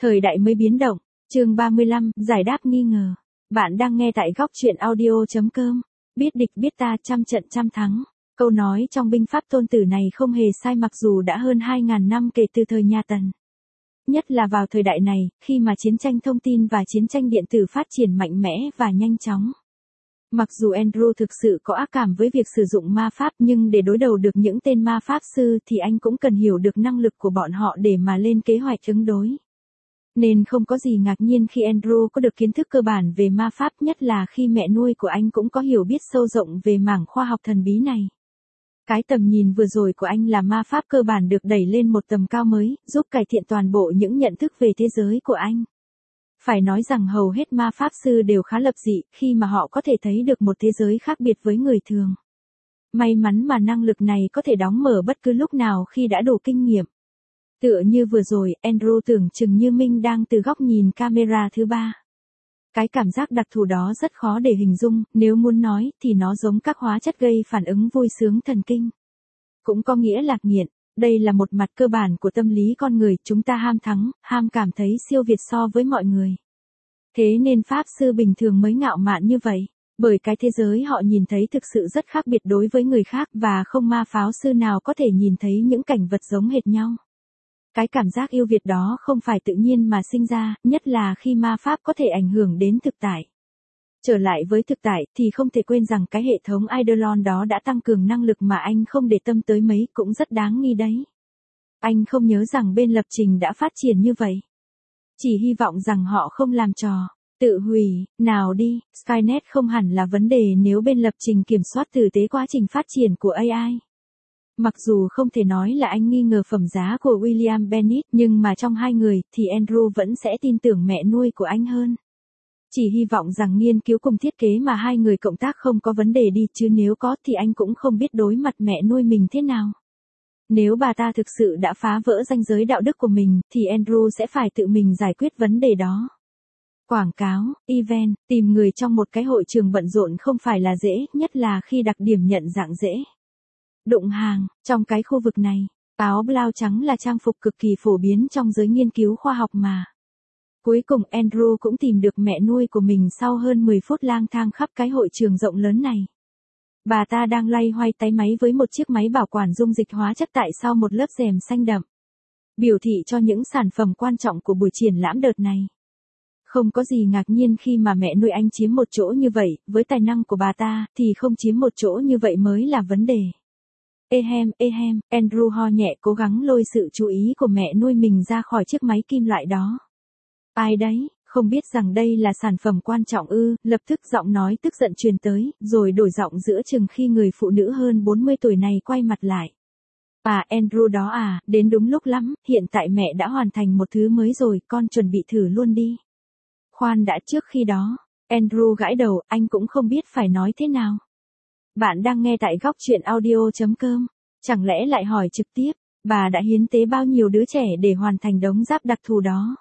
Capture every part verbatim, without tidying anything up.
Thời đại mới biến động, chương ba mươi lăm, giải đáp nghi ngờ. Bạn đang nghe tại góc truyện audio.com. Biết địch biết ta, trăm trận trăm thắng. Câu nói trong binh pháp Tôn Tử này không hề sai mặc dù đã hơn hai nghìn năm kể từ thời nhà Tần. Nhất là vào thời đại này, khi mà chiến tranh thông tin và chiến tranh điện tử phát triển mạnh mẽ và nhanh chóng. Mặc dù Andrew thực sự có ác cảm với việc sử dụng ma pháp nhưng để đối đầu được những tên ma pháp sư thì anh cũng cần hiểu được năng lực của bọn họ để mà lên kế hoạch ứng đối. Nên không có gì ngạc nhiên khi Andrew có được kiến thức cơ bản về ma pháp, nhất là khi mẹ nuôi của anh cũng có hiểu biết sâu rộng về mảng khoa học thần bí này. Cái tầm nhìn vừa rồi của anh là ma pháp cơ bản được đẩy lên một tầm cao mới, giúp cải thiện toàn bộ những nhận thức về thế giới của anh. Phải nói rằng hầu hết ma pháp sư đều khá lập dị khi mà họ có thể thấy được một thế giới khác biệt với người thường. May mắn mà năng lực này có thể đóng mở bất cứ lúc nào khi đã đủ kinh nghiệm. Tựa như vừa rồi, Andrew tưởng chừng như Minh đang từ góc nhìn camera thứ ba. Cái cảm giác đặc thù đó rất khó để hình dung, nếu muốn nói thì nó giống các hóa chất gây phản ứng vui sướng thần kinh. Cũng có nghĩa là nghiện. Đây là một mặt cơ bản của tâm lý con người, chúng ta ham thắng, ham cảm thấy siêu việt so với mọi người. Thế nên pháp sư bình thường mới ngạo mạn như vậy, bởi cái thế giới họ nhìn thấy thực sự rất khác biệt đối với người khác và không ma pháp sư nào có thể nhìn thấy những cảnh vật giống hệt nhau. Cái cảm giác yêu Việt đó không phải tự nhiên mà sinh ra, nhất là khi ma pháp có thể ảnh hưởng đến thực tại. Trở lại với thực tại thì không thể quên rằng cái hệ thống Eidolon đó đã tăng cường năng lực mà anh không để tâm tới mấy, cũng rất đáng nghi đấy. Anh không nhớ rằng bên lập trình đã phát triển như vậy. Chỉ hy vọng rằng họ không làm trò tự hủy, nào đi, Skynet không hẳn là vấn đề nếu bên lập trình kiểm soát tử tế quá trình phát triển của a i. Mặc dù không thể nói là anh nghi ngờ phẩm giá của William Bennett, nhưng mà trong hai người thì Andrew vẫn sẽ tin tưởng mẹ nuôi của anh hơn. Chỉ hy vọng rằng nghiên cứu cùng thiết kế mà hai người cộng tác không có vấn đề đi, chứ nếu có thì anh cũng không biết đối mặt mẹ nuôi mình thế nào. Nếu bà ta thực sự đã phá vỡ ranh giới đạo đức của mình thì Andrew sẽ phải tự mình giải quyết vấn đề đó. Quảng cáo, event, tìm người trong một cái hội trường bận rộn không phải là dễ, nhất là khi đặc điểm nhận dạng dễ đụng hàng. Trong cái khu vực này, áo blau trắng là trang phục cực kỳ phổ biến trong giới nghiên cứu khoa học mà. Cuối cùng Andrew cũng tìm được mẹ nuôi của mình sau hơn mười phút lang thang khắp cái hội trường rộng lớn này. Bà ta đang loay hoay tay máy với một chiếc máy bảo quản dung dịch hóa chất tại sau một lớp rèm xanh đậm, biểu thị cho những sản phẩm quan trọng của buổi triển lãm đợt này. Không có gì ngạc nhiên khi mà mẹ nuôi anh chiếm một chỗ như vậy, với tài năng của bà ta thì không chiếm một chỗ như vậy mới là vấn đề. Ehem, ehem, Andrew ho nhẹ cố gắng lôi sự chú ý của mẹ nuôi mình ra khỏi chiếc máy kim loại đó. Ai đấy, không biết rằng đây là sản phẩm quan trọng ư? Lập tức giọng nói tức giận truyền tới, rồi đổi giọng giữa chừng khi người phụ nữ hơn bốn mươi tuổi này quay mặt lại. À, Andrew đó à, đến đúng lúc lắm, hiện tại mẹ đã hoàn thành một thứ mới rồi, con chuẩn bị thử luôn đi. Khoan đã, trước khi đó, Andrew gãi đầu, anh cũng không biết phải nói thế nào. Bạn đang nghe tại góc truyện audio.com, chẳng lẽ lại hỏi trực tiếp, bà đã hiến tế bao nhiêu đứa trẻ để hoàn thành đống giáp đặc thù đó?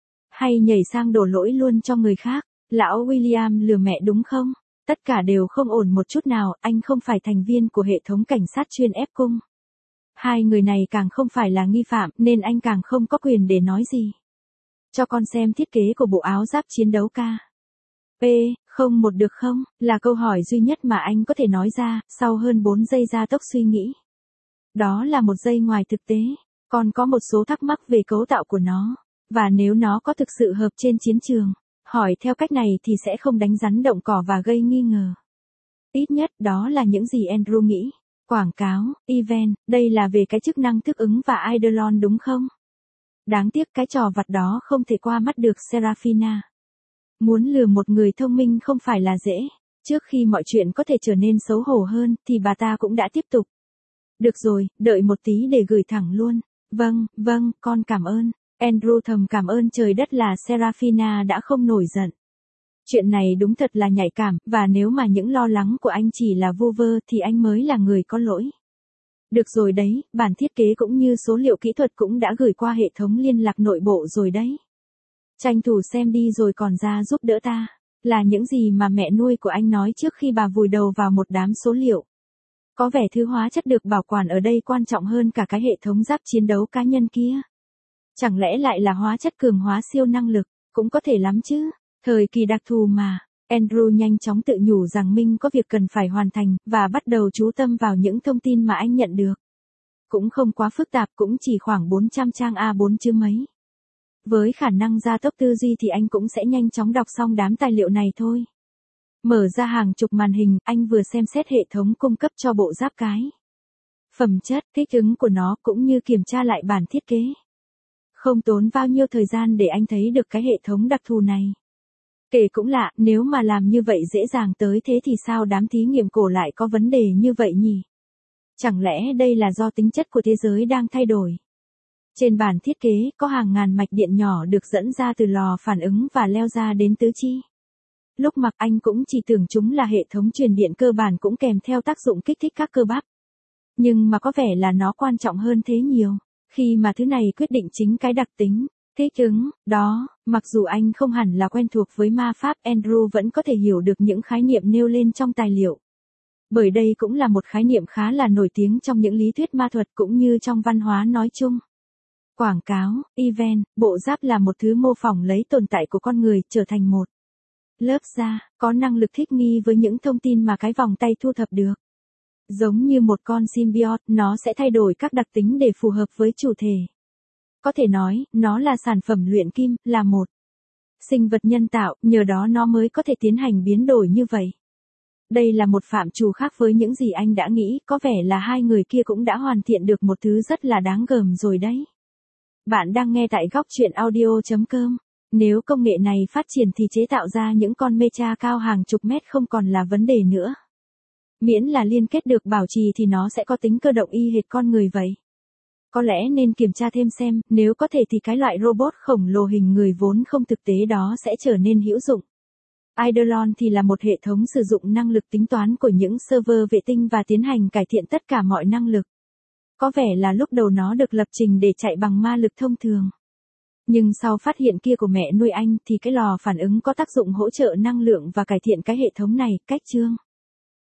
Hay nhảy sang đổ lỗi luôn cho người khác, lão William lừa mẹ đúng không? Tất cả đều không ổn một chút nào, anh không phải thành viên của hệ thống cảnh sát chuyên ép cung. Hai người này càng không phải là nghi phạm nên anh càng không có quyền để nói gì. Cho con xem thiết kế của bộ áo giáp chiến đấu ca. P, không một được không, là câu hỏi duy nhất mà anh có thể nói ra, sau hơn bốn giây gia tốc suy nghĩ. Đó là một giây ngoài thực tế, còn có một số thắc mắc về cấu tạo của nó, và nếu nó có thực sự hợp trên chiến trường. Hỏi theo cách này thì sẽ không đánh rắn động cỏ và gây nghi ngờ. Ít nhất đó là những gì Andrew nghĩ. Quảng cáo, event, đây là về cái chức năng thức ứng và Eidolon đúng không? Đáng tiếc cái trò vặt đó không thể qua mắt được Serafina. Muốn lừa một người thông minh không phải là dễ. Trước khi mọi chuyện có thể trở nên xấu hổ hơn thì bà ta cũng đã tiếp tục. Được rồi, đợi một tí để gửi thẳng luôn. Vâng, vâng, con cảm ơn. Andrew thầm cảm ơn trời đất là Serafina đã không nổi giận. Chuyện này đúng thật là nhạy cảm, và nếu mà những lo lắng của anh chỉ là vu vơ thì anh mới là người có lỗi. Được rồi đấy, bản thiết kế cũng như số liệu kỹ thuật cũng đã gửi qua hệ thống liên lạc nội bộ rồi đấy. Tranh thủ xem đi rồi còn ra giúp đỡ ta. Là những gì mà mẹ nuôi của anh nói trước khi bà vùi đầu vào một đám số liệu. Có vẻ thứ hóa chất được bảo quản ở đây quan trọng hơn cả cái hệ thống giáp chiến đấu cá nhân kia. Chẳng lẽ lại là hóa chất cường hóa siêu năng lực, cũng có thể lắm chứ, thời kỳ đặc thù mà. Andrew nhanh chóng tự nhủ rằng mình có việc cần phải hoàn thành, và bắt đầu chú tâm vào những thông tin mà anh nhận được. Cũng không quá phức tạp, cũng chỉ khoảng bốn trăm trang A bốn chứ mấy. Với khả năng gia tốc tư duy thì anh cũng sẽ nhanh chóng đọc xong đám tài liệu này thôi. Mở ra hàng chục màn hình, anh vừa xem xét hệ thống cung cấp cho bộ giáp cái. Phẩm chất, thích ứng của nó cũng như kiểm tra lại bản thiết kế. Không tốn bao nhiêu thời gian để anh thấy được cái hệ thống đặc thù này. Kể cũng lạ, nếu mà làm như vậy dễ dàng tới thế thì sao đám thí nghiệm cổ lại có vấn đề như vậy nhỉ? Chẳng lẽ đây là do tính chất của thế giới đang thay đổi? Trên bản thiết kế có hàng ngàn mạch điện nhỏ được dẫn ra từ lò phản ứng và leo ra đến tứ chi. Lúc mặc anh cũng chỉ tưởng chúng là hệ thống truyền điện cơ bản cũng kèm theo tác dụng kích thích các cơ bắp. Nhưng mà có vẻ là nó quan trọng hơn thế nhiều, khi mà thứ này quyết định chính cái đặc tính, thích ứng, đó. Mặc dù anh không hẳn là quen thuộc với ma pháp, Andrew vẫn có thể hiểu được những khái niệm nêu lên trong tài liệu. Bởi đây cũng là một khái niệm khá là nổi tiếng trong những lý thuyết ma thuật cũng như trong văn hóa nói chung. Quảng cáo, event, bộ giáp là một thứ mô phỏng lấy tồn tại của con người trở thành một lớp da, có năng lực thích nghi với những thông tin mà cái vòng tay thu thập được. Giống như một con symbiote, nó sẽ thay đổi các đặc tính để phù hợp với chủ thể. Có thể nói, nó là sản phẩm luyện kim, là một sinh vật nhân tạo, nhờ đó nó mới có thể tiến hành biến đổi như vậy. Đây là một phạm trù khác với những gì anh đã nghĩ, có vẻ là hai người kia cũng đã hoàn thiện được một thứ rất là đáng gờm rồi đấy. Bạn đang nghe tại góc truyện audio chấm com. Nếu công nghệ này phát triển thì chế tạo ra những con mecha cao hàng chục mét không còn là vấn đề nữa. Miễn là liên kết được bảo trì thì nó sẽ có tính cơ động y hệt con người vậy. Có lẽ nên kiểm tra thêm xem, nếu có thể thì cái loại robot khổng lồ hình người vốn không thực tế đó sẽ trở nên hữu dụng. Eidolon thì là một hệ thống sử dụng năng lực tính toán của những server vệ tinh và tiến hành cải thiện tất cả mọi năng lực. Có vẻ là lúc đầu nó được lập trình để chạy bằng ma lực thông thường. Nhưng sau phát hiện kia của mẹ nuôi anh thì cái lò phản ứng có tác dụng hỗ trợ năng lượng và cải thiện cái hệ thống này, cách chương.